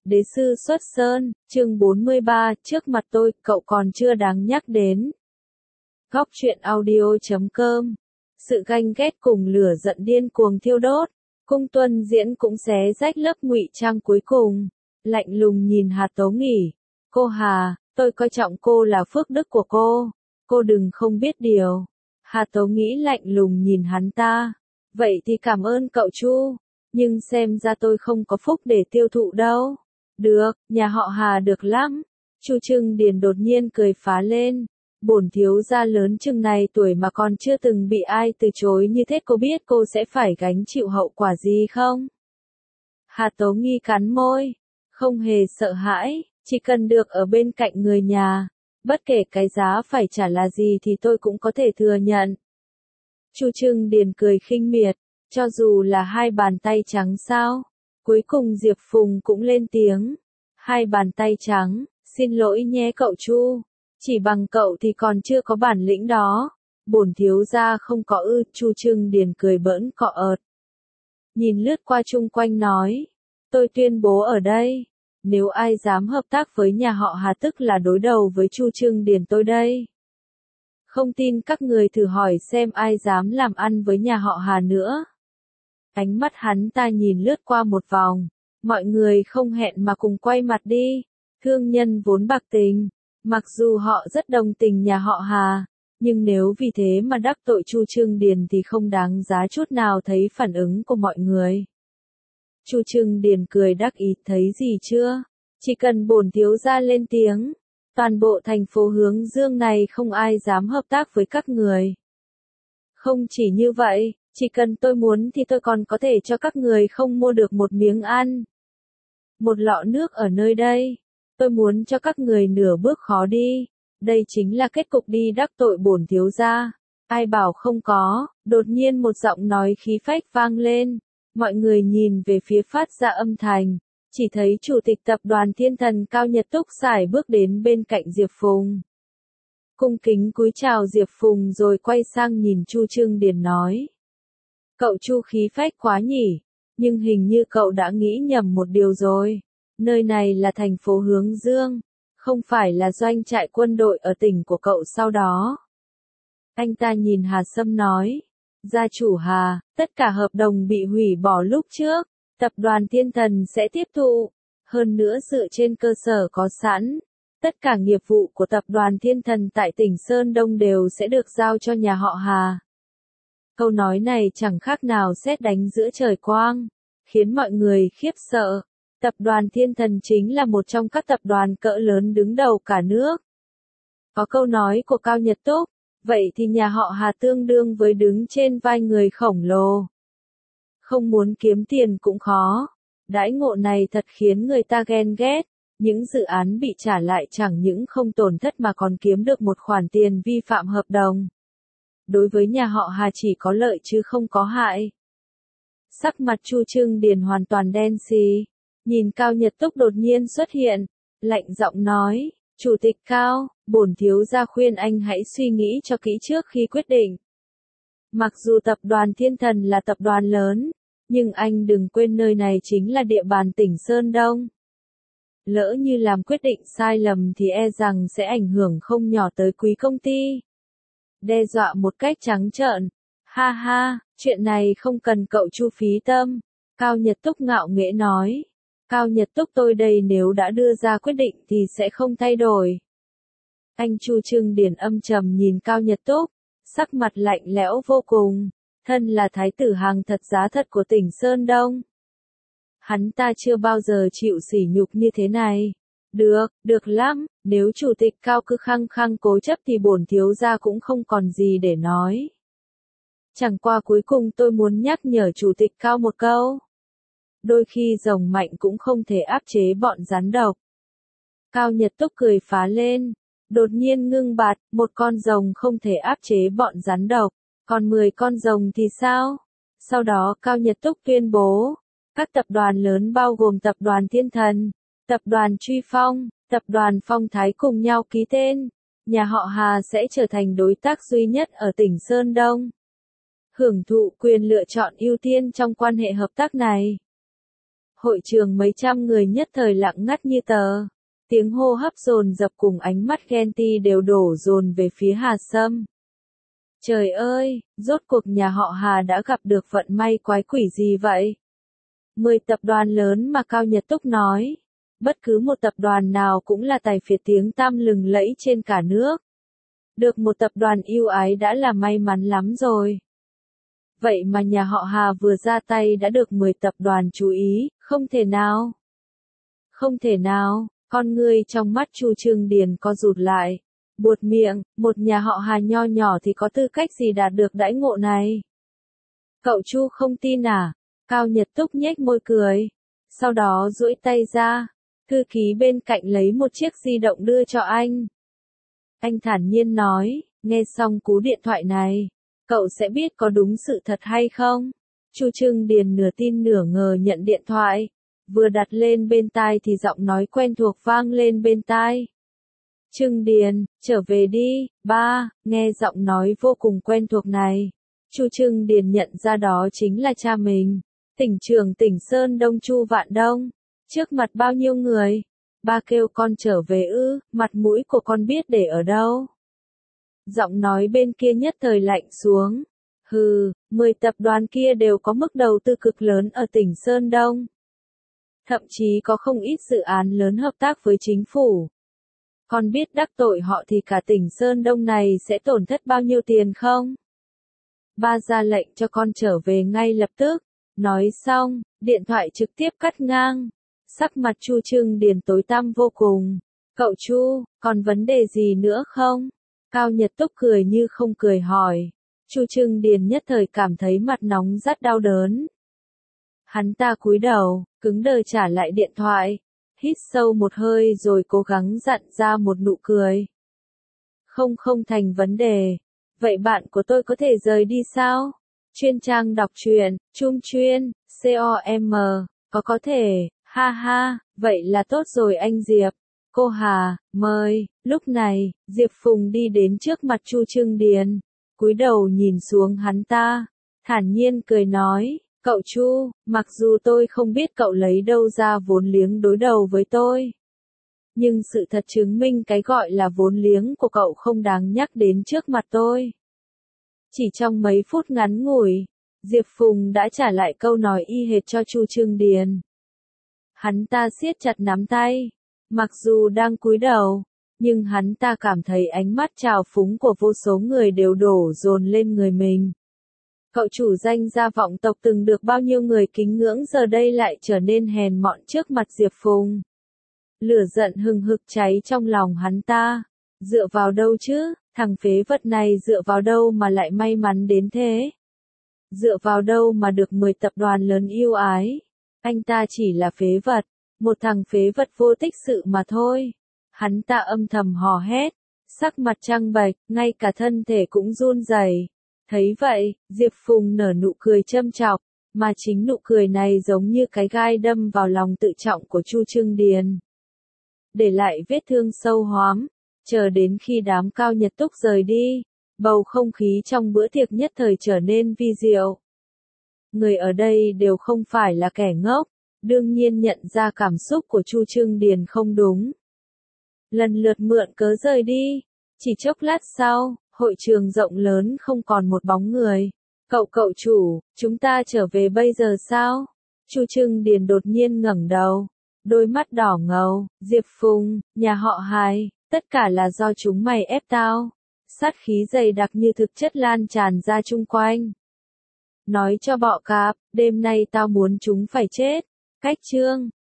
Đế sư xuất sơn, chương 43, trước mặt tôi, cậu còn chưa đáng nhắc đến. Góc truyện audio.com. Sự ganh ghét cùng lửa giận điên cuồng thiêu đốt, Cung Tuân Diễn cũng xé rách lớp ngụy trang cuối cùng, lạnh lùng nhìn Hà Tố Nghỉ. Cô Hà, tôi coi trọng cô là phước đức của cô đừng không biết điều. Hà Tố Nghĩ lạnh lùng nhìn hắn ta. Vậy thì cảm ơn cậu Chu, nhưng xem ra tôi không có phúc để tiêu thụ đâu. Được, nhà họ Hà được lắm. Chu Trưng Điền đột nhiên cười phá lên. Bổn thiếu gia lớn chừng này tuổi mà còn chưa từng bị ai từ chối như thế, cô biết cô sẽ phải gánh chịu hậu quả gì không? Hà Tố Nghi cắn môi, không hề sợ hãi, chỉ cần được ở bên cạnh người nhà, bất kể cái giá phải trả là gì thì tôi cũng có thể thừa nhận. Chu Trưng Điền cười khinh miệt, cho dù là hai bàn tay trắng sao? Cuối cùng Diệp Phùng cũng lên tiếng. Hai bàn tay trắng, xin lỗi nhé cậu Chu. Chỉ bằng cậu thì còn chưa có bản lĩnh đó. Bổn thiếu gia không có ư. Chu Trưng Điền cười bỡn cọ ợt. Nhìn lướt qua chung quanh nói. Tôi tuyên bố ở đây. Nếu ai dám hợp tác với nhà họ Hà tức là đối đầu với Chu Trưng Điền tôi đây. Không tin các người thử hỏi xem ai dám làm ăn với nhà họ Hà nữa. Ánh mắt hắn ta nhìn lướt qua một vòng. Mọi người không hẹn mà cùng quay mặt đi. Thương nhân vốn bạc tình. Mặc dù họ rất đồng tình nhà họ Hà, nhưng nếu vì thế mà đắc tội Chu Trưng Điền thì không đáng giá chút nào. Thấy phản ứng của mọi người. Chu Trưng Điền cười đắc ý, thấy gì chưa? Chỉ cần bổn thiếu gia lên tiếng, toàn bộ thành phố Hướng Dương này không ai dám hợp tác với các người. Không chỉ như vậy, chỉ cần tôi muốn thì tôi còn có thể cho các người không mua được một miếng ăn. Một lọ nước ở nơi đây. Tôi muốn cho các người nửa bước khó đi. Đây chính là kết cục đi đắc tội bổn thiếu gia. Ai bảo không có. Đột nhiên một giọng nói khí phách vang lên. Mọi người nhìn về phía phát ra âm thanh. Chỉ thấy chủ tịch tập đoàn Thiên Thần Cao Nhật Túc sải bước đến bên cạnh Diệp Phùng. Cung kính cúi chào Diệp Phùng rồi quay sang nhìn Chu Trưng Điền nói. Cậu Chu khí phách quá nhỉ. Nhưng hình như cậu đã nghĩ nhầm một điều rồi. Nơi này là thành phố Hướng Dương, không phải là doanh trại quân đội ở tỉnh của cậu sau đó. Anh ta nhìn Hà Sâm nói, gia chủ Hà, tất cả hợp đồng bị hủy bỏ lúc trước, tập đoàn Thiên Thần sẽ tiếp thụ, hơn nữa dựa trên cơ sở có sẵn. Tất cả nghiệp vụ của tập đoàn Thiên Thần tại tỉnh Sơn Đông đều sẽ được giao cho nhà họ Hà. Câu nói này chẳng khác nào sét đánh giữa trời quang, khiến mọi người khiếp sợ. Tập đoàn Thiên Thần chính là một trong các tập đoàn cỡ lớn đứng đầu cả nước. Có câu nói của Cao Nhật Túc, vậy thì nhà họ Hà tương đương với đứng trên vai người khổng lồ. Không muốn kiếm tiền cũng khó. Đãi ngộ này thật khiến người ta ghen ghét. Những dự án bị trả lại chẳng những không tổn thất mà còn kiếm được một khoản tiền vi phạm hợp đồng. Đối với nhà họ Hà chỉ có lợi chứ không có hại. Sắc mặt Chu Trưng Điền hoàn toàn đen xì. Nhìn Cao Nhật Túc đột nhiên xuất hiện, lạnh giọng nói, Chủ tịch Cao, bổn thiếu gia khuyên anh hãy suy nghĩ cho kỹ trước khi quyết định. Mặc dù tập đoàn Thiên Thần là tập đoàn lớn, nhưng anh đừng quên nơi này chính là địa bàn tỉnh Sơn Đông. Lỡ như làm quyết định sai lầm thì e rằng sẽ ảnh hưởng không nhỏ tới quý công ty. Đe dọa một cách trắng trợn. Ha ha, chuyện này không cần cậu Chu phí tâm. Cao Nhật Túc ngạo nghễ nói. Cao Nhật Túc tôi đây nếu đã đưa ra quyết định thì sẽ không thay đổi. Anh Chu Trưng Điền âm trầm nhìn Cao Nhật Túc, sắc mặt lạnh lẽo vô cùng, thân là thái tử hàng thật giá thật của tỉnh Sơn Đông. Hắn ta chưa bao giờ chịu sỉ nhục như thế này. Được lắm, nếu chủ tịch Cao cứ khăng khăng cố chấp thì bổn thiếu gia cũng không còn gì để nói. Chẳng qua cuối cùng tôi muốn nhắc nhở chủ tịch Cao một câu. Đôi khi rồng mạnh cũng không thể áp chế bọn rắn độc. Cao Nhật Túc cười phá lên, đột nhiên ngưng bạt, một con rồng không thể áp chế bọn rắn độc, còn 10 con rồng thì sao? Sau đó Cao Nhật Túc tuyên bố, các tập đoàn lớn bao gồm tập đoàn Thiên Thần, tập đoàn Truy Phong, tập đoàn Phong Thái cùng nhau ký tên, nhà họ Hà sẽ trở thành đối tác duy nhất ở tỉnh Sơn Đông. Hưởng thụ quyền lựa chọn ưu tiên trong quan hệ hợp tác này. Hội trường mấy trăm người nhất thời lặng ngắt như tờ. Tiếng hô hấp dồn dập cùng ánh mắt ghen tị đều đổ dồn về phía Hà Sâm. Trời ơi, rốt cuộc nhà họ Hà đã gặp được vận may quái quỷ gì vậy? 10 tập đoàn lớn mà Cao Nhật Túc nói. Bất cứ một tập đoàn nào cũng là tài phiệt tiếng tăm lừng lẫy trên cả nước. Được một tập đoàn ưu ái đã là may mắn lắm rồi. Vậy mà nhà họ Hà vừa ra tay đã được 10 tập đoàn chú ý, không thể nào. Không thể nào, con ngươi trong mắt Chu Trương Điền co rụt lại. Buột miệng, một nhà họ Hà nho nhỏ thì có tư cách gì đạt được đãi ngộ này? Cậu Chu không tin à? Cao Nhật Túc nhếch môi cười. Sau đó duỗi tay ra. Thư ký bên cạnh lấy một chiếc di động đưa cho anh. Anh thản nhiên nói, nghe xong cú điện thoại này, cậu sẽ biết có đúng sự thật hay không? Chu Trương Điền nửa tin nửa ngờ nhận điện thoại. Vừa đặt lên bên tai thì giọng nói quen thuộc vang lên bên tai. Trương Điền, trở về đi, ba, nghe giọng nói vô cùng quen thuộc này. Chu Trương Điền nhận ra đó chính là cha mình, tỉnh trưởng tỉnh Sơn Đông Chu Vạn Đông. Trước mặt bao nhiêu người? Ba kêu con trở về ư, mặt mũi của con biết để ở đâu? Giọng nói bên kia nhất thời lạnh xuống. Hừ, 10 tập đoàn kia đều có mức đầu tư cực lớn ở tỉnh Sơn Đông. Thậm chí có không ít dự án lớn hợp tác với chính phủ. Con biết đắc tội họ thì cả tỉnh Sơn Đông này sẽ tổn thất bao nhiêu tiền không? Ba ra lệnh cho con trở về ngay lập tức. Nói xong, điện thoại trực tiếp cắt ngang. Sắc mặt Chu Trương Điền tối tăm vô cùng. Cậu Chu, còn vấn đề gì nữa không? Cao Nhật Túc cười như không cười hỏi. Chu Trương Điền nhất thời cảm thấy mặt nóng rát đau đớn. Hắn ta cúi đầu, cứng đờ trả lại điện thoại. Hít sâu một hơi rồi cố gắng dặn ra một nụ cười. Không thành vấn đề. Vậy bạn của tôi có thể rời đi sao? Chuyên trang đọc truyện, Chung Chuyên, COM, có thể, ha ha, vậy là tốt rồi anh Diệp. Cô Hà, mời. Lúc này, Diệp Phùng đi đến trước mặt Chu Trương Điền, cúi đầu nhìn xuống hắn ta, thản nhiên cười nói, cậu Chu, mặc dù tôi không biết cậu lấy đâu ra vốn liếng đối đầu với tôi. Nhưng sự thật chứng minh cái gọi là vốn liếng của cậu không đáng nhắc đến trước mặt tôi. Chỉ trong mấy phút ngắn ngủi, Diệp Phùng đã trả lại câu nói y hệt cho Chu Trương Điền. Hắn ta siết chặt nắm tay, mặc dù đang cúi đầu, nhưng hắn ta cảm thấy ánh mắt trào phúng của vô số người đều đổ dồn lên người mình. Cậu chủ danh gia vọng tộc từng được bao nhiêu người kính ngưỡng giờ đây lại trở nên hèn mọn trước mặt Diệp Phùng. Lửa giận hừng hực cháy trong lòng hắn ta. Dựa vào đâu chứ, thằng phế vật này dựa vào đâu mà lại may mắn đến thế? Dựa vào đâu mà được 10 tập đoàn lớn yêu ái? Anh ta chỉ là phế vật, một thằng phế vật vô tích sự mà thôi. Hắn ta âm thầm hò hét, sắc mặt trắng bệch, ngay cả thân thể cũng run rẩy. Thấy vậy, Diệp Phùng nở nụ cười châm chọc, mà chính nụ cười này giống như cái gai đâm vào lòng tự trọng của Chu Trương Điền. Để lại vết thương sâu hoắm, chờ đến khi đám Cao Nhật Túc rời đi, bầu không khí trong bữa tiệc nhất thời trở nên vi diệu. Người ở đây đều không phải là kẻ ngốc, đương nhiên nhận ra cảm xúc của Chu Trương Điền không đúng. Lần lượt mượn cớ rời đi, chỉ chốc lát sau, hội trường rộng lớn không còn một bóng người. Cậu chủ, chúng ta trở về bây giờ sao? Chu Trương Điền đột nhiên ngẩng đầu, đôi mắt đỏ ngầu, Diệp Phùng, nhà họ Hai, tất cả là do chúng mày ép tao. Sát khí dày đặc như thực chất lan tràn ra chung quanh. Nói cho bọ cạp, đêm nay tao muốn chúng phải chết. Cách chương